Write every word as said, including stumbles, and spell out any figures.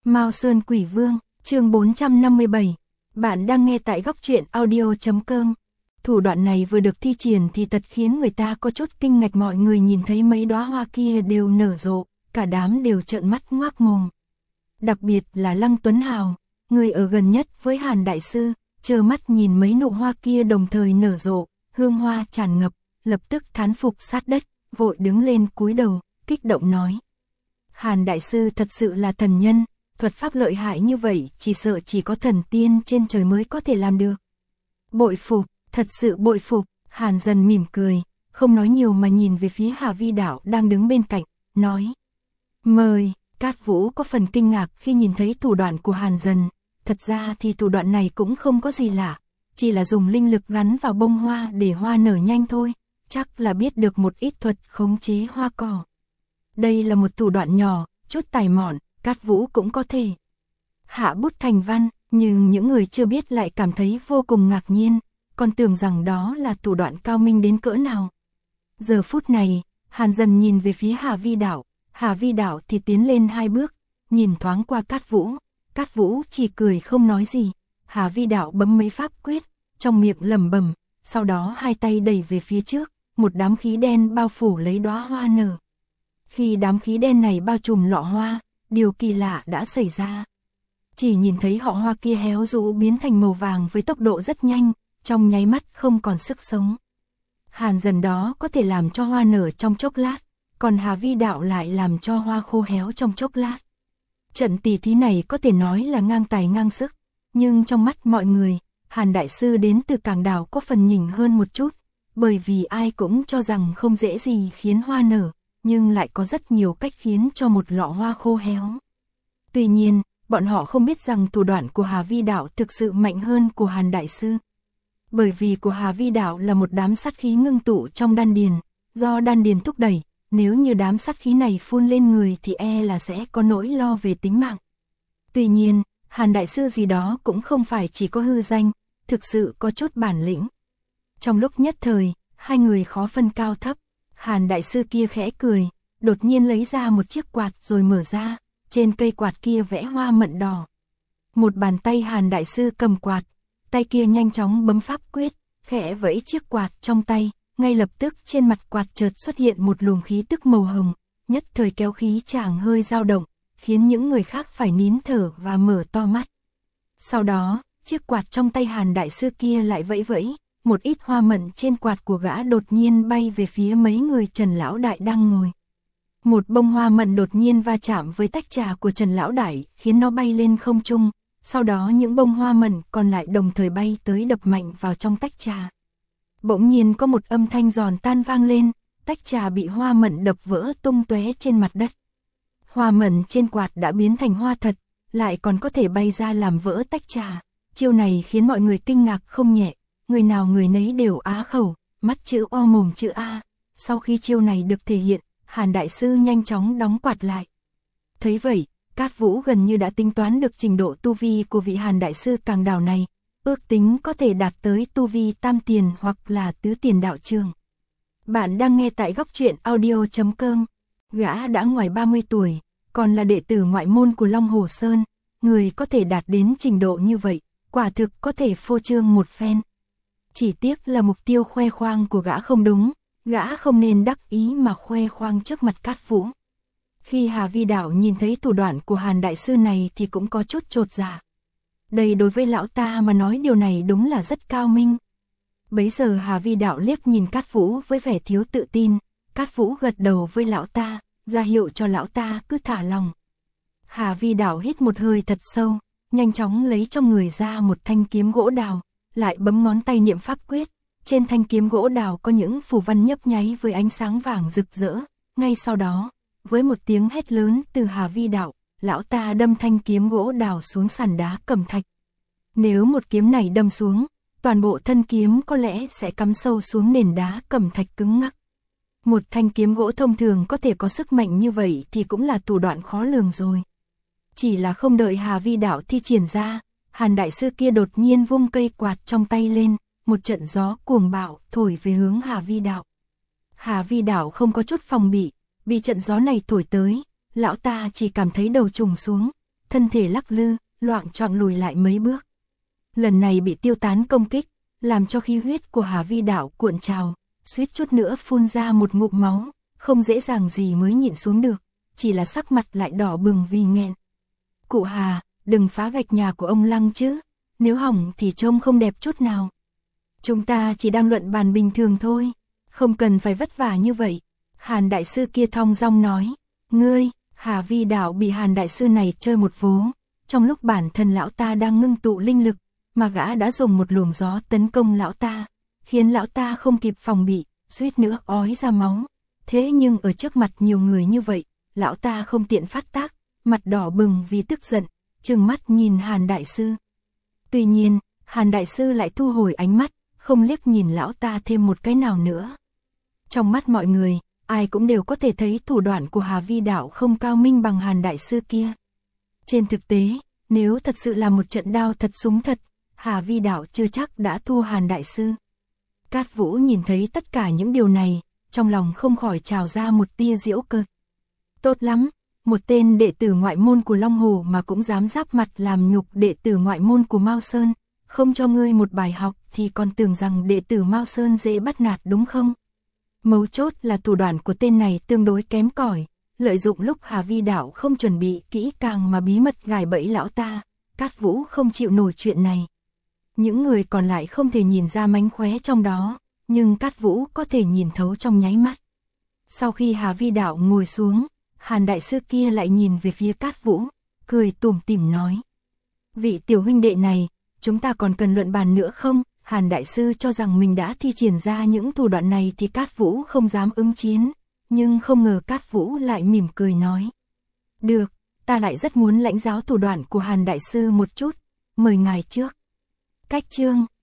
Mao Sơn Quỷ Vương, chương bốn trăm năm mươi bảy. Bạn đang nghe tại góc truyện audio chấm com. Thủ đoạn này vừa được thi triển thì thật khiến người ta có chút kinh ngạc, mọi người nhìn thấy mấy đóa hoa kia đều nở rộ, cả đám đều trợn mắt ngoác mồm. Đặc biệt là Lăng Tuấn Hào, người ở gần nhất với Hàn Đại Sư, trơ mắt nhìn mấy nụ hoa kia đồng thời nở rộ, hương hoa tràn ngập, lập tức thán phục sát đất, vội đứng lên cúi đầu, kích động nói. Hàn Đại Sư thật sự là thần nhân, thuật pháp lợi hại như vậy chỉ sợ chỉ có thần tiên trên trời mới có thể làm được. Bội phục, thật sự bội phục. Hàn Dần mỉm cười, không nói nhiều mà nhìn về phía Hà Vi Đạo đang đứng bên cạnh, nói. Mời. Cát Vũ có phần kinh ngạc khi nhìn thấy thủ đoạn của Hàn Dần. Thật ra thì thủ đoạn này cũng không có gì lạ, chỉ là dùng linh lực gắn vào bông hoa để hoa nở nhanh thôi, chắc là biết được một ít thuật khống chế hoa cỏ. Đây là một thủ đoạn nhỏ, chút tài mọn, Cát Vũ cũng có thể hạ bút thành văn, nhưng những người chưa biết lại cảm thấy vô cùng ngạc nhiên, còn tưởng rằng đó là thủ đoạn cao minh đến cỡ nào. Giờ phút này, Hàn Dần nhìn về phía Hà Vi Đạo, Hà Vi Đạo thì tiến lên hai bước, nhìn thoáng qua Cát Vũ, Cát Vũ chỉ cười không nói gì. Hà Vi Đạo bấm mấy pháp quyết, trong miệng lẩm bẩm, sau đó hai tay đẩy về phía trước, một đám khí đen bao phủ lấy đóa hoa nở. Khi đám khí đen này bao trùm lọ hoa, điều kỳ lạ đã xảy ra. Chỉ nhìn thấy họ hoa kia héo rũ biến thành màu vàng với tốc độ rất nhanh, trong nháy mắt không còn sức sống. Hàn Dần đó có thể làm cho hoa nở trong chốc lát, còn Hà Vi Đạo lại làm cho hoa khô héo trong chốc lát. Trận tỷ thí này có thể nói là ngang tài ngang sức, nhưng trong mắt mọi người, Hàn Đại Sư đến từ Cảng Đảo có phần nhỉnh hơn một chút, bởi vì ai cũng cho rằng không dễ gì khiến hoa nở, nhưng lại có rất nhiều cách khiến cho một lọ hoa khô héo. Tuy nhiên, bọn họ không biết rằng thủ đoạn của Hà Vi Đạo thực sự mạnh hơn của Hàn Đại Sư. Bởi vì của Hà Vi Đạo là một đám sát khí ngưng tụ trong đan điền, do đan điền thúc đẩy, nếu như đám sát khí này phun lên người thì e là sẽ có nỗi lo về tính mạng. Tuy nhiên, Hàn Đại Sư gì đó cũng không phải chỉ có hư danh, thực sự có chút bản lĩnh. Trong lúc nhất thời, hai người khó phân cao thấp. Hàn Đại Sư kia khẽ cười, đột nhiên lấy ra một chiếc quạt rồi mở ra, trên cây quạt kia vẽ hoa mận đỏ. Một bàn tay Hàn Đại Sư cầm quạt, tay kia nhanh chóng bấm pháp quyết, khẽ vẫy chiếc quạt trong tay, ngay lập tức trên mặt quạt chợt xuất hiện một luồng khí tức màu hồng, nhất thời kéo khí chàng hơi dao động, khiến những người khác phải nín thở và mở to mắt. Sau đó, chiếc quạt trong tay Hàn Đại Sư kia lại vẫy vẫy, một ít hoa mận trên quạt của gã đột nhiên bay về phía mấy người Trần Lão Đại đang ngồi. Một bông hoa mận đột nhiên va chạm với tách trà của Trần Lão Đại, khiến nó bay lên không trung, sau đó những bông hoa mận còn lại đồng thời bay tới đập mạnh vào trong tách trà. Bỗng nhiên có một âm thanh giòn tan vang lên, tách trà bị hoa mận đập vỡ tung tóe trên mặt đất. Hoa mận trên quạt đã biến thành hoa thật, lại còn có thể bay ra làm vỡ tách trà. Chiêu này khiến mọi người kinh ngạc không nhẹ, người nào người nấy đều á khẩu, mắt chữ O mồm chữ A. Sau khi chiêu này được thể hiện, Hàn Đại Sư nhanh chóng đóng quạt lại. Thấy vậy, Cát Vũ gần như đã tính toán được trình độ tu vi của vị Hàn Đại Sư Cảng Đảo này, ước tính có thể đạt tới tu vi tam tiền hoặc là tứ tiền đạo trường. Bạn đang nghe tại góc truyện audio chấm com. Gã đã ngoài ba mươi tuổi, còn là đệ tử ngoại môn của Long Hồ Sơn, người có thể đạt đến trình độ như vậy, quả thực có thể phô trương một phen. Chỉ tiếc là mục tiêu khoe khoang của gã không đúng, gã không nên đắc ý mà khoe khoang trước mặt Cát Vũ. Khi Hà Vi Đạo nhìn thấy thủ đoạn của Hàn Đại Sư này thì cũng có chút chột dạ. Đây đối với lão ta mà nói điều này đúng là rất cao minh. Bấy giờ Hà Vi Đạo liếc nhìn Cát Vũ với vẻ thiếu tự tin, Cát Vũ gật đầu với lão ta, ra hiệu cho lão ta cứ thả lòng. Hà Vi Đạo hít một hơi thật sâu, nhanh chóng lấy trong người ra một thanh kiếm gỗ đào, lại bấm ngón tay niệm pháp quyết. Trên thanh kiếm gỗ đào có những phù văn nhấp nháy với ánh sáng vàng rực rỡ. Ngay sau đó, với một tiếng hét lớn từ Hà Vi Đạo, lão ta đâm thanh kiếm gỗ đào xuống sàn đá cẩm thạch. Nếu một kiếm này đâm xuống, toàn bộ thân kiếm có lẽ sẽ cắm sâu xuống nền đá cẩm thạch cứng ngắc. Một thanh kiếm gỗ thông thường có thể có sức mạnh như vậy thì cũng là thủ đoạn khó lường rồi. Chỉ là không đợi Hà Vi Đạo thi triển ra, Hàn Đại Sư kia đột nhiên vung cây quạt trong tay lên, một trận gió cuồng bạo thổi về hướng Hà Vi Đạo. Hà Vi Đạo không có chút phòng bị, bị trận gió này thổi tới, lão ta chỉ cảm thấy đầu trùng xuống, thân thể lắc lư, loạng choạng lùi lại mấy bước. Lần này bị tiêu tán công kích, làm cho khí huyết của Hà Vi Đạo cuộn trào, suýt chút nữa phun ra một ngụm máu, không dễ dàng gì mới nhịn xuống được, chỉ là sắc mặt lại đỏ bừng vì nghẹn. Cụ Hà, đừng phá gạch nhà của ông Lăng chứ, nếu hỏng thì trông không đẹp chút nào. Chúng ta chỉ đang luận bàn bình thường thôi, không cần phải vất vả như vậy. Hàn đại sư kia thong dong nói, ngươi, Hà Vi Đạo bị Hàn đại sư này chơi một vố, trong lúc bản thân lão ta đang ngưng tụ linh lực, mà gã đã dùng một luồng gió tấn công lão ta, khiến lão ta không kịp phòng bị, suýt nữa ói ra máu. Thế nhưng ở trước mặt nhiều người như vậy, lão ta không tiện phát tác, mặt đỏ bừng vì tức giận, trừng mắt nhìn Hàn đại sư. Tuy nhiên, Hàn đại sư lại thu hồi ánh mắt, không liếc nhìn lão ta thêm một cái nào nữa. Trong mắt mọi người, ai cũng đều có thể thấy thủ đoạn của Hà Vi Đạo không cao minh bằng Hàn đại sư kia. Trên thực tế, nếu thật sự là một trận đao thật súng thật, Hà Vi Đạo chưa chắc đã thua Hàn đại sư. Cát Vũ nhìn thấy tất cả những điều này, trong lòng không khỏi trào ra một tia giễu cợt. Tốt lắm, một tên đệ tử ngoại môn của Long Hồ mà cũng dám giáp mặt làm nhục đệ tử ngoại môn của Mao Sơn, không cho ngươi một bài học thì còn tưởng rằng đệ tử Mao Sơn dễ bắt nạt đúng không? Mấu chốt là thủ đoạn của tên này tương đối kém cỏi, lợi dụng lúc Hà Vi Đạo không chuẩn bị kỹ càng mà bí mật gài bẫy lão ta. Cát Vũ không chịu nổi chuyện này. Những người còn lại không thể nhìn ra mánh khóe trong đó, nhưng Cát Vũ có thể nhìn thấu trong nháy mắt. Sau khi Hà Vi Đạo ngồi xuống, Hàn đại sư kia lại nhìn về phía Cát Vũ, cười tủm tỉm nói: vị tiểu huynh đệ này, chúng ta còn cần luận bàn nữa không? Hàn đại sư cho rằng mình đã thi triển ra những thủ đoạn này thì Cát Vũ không dám ứng chiến, nhưng không ngờ Cát Vũ lại mỉm cười nói: được, ta lại rất muốn lãnh giáo thủ đoạn của Hàn đại sư một chút, mời ngài trước. Cách chương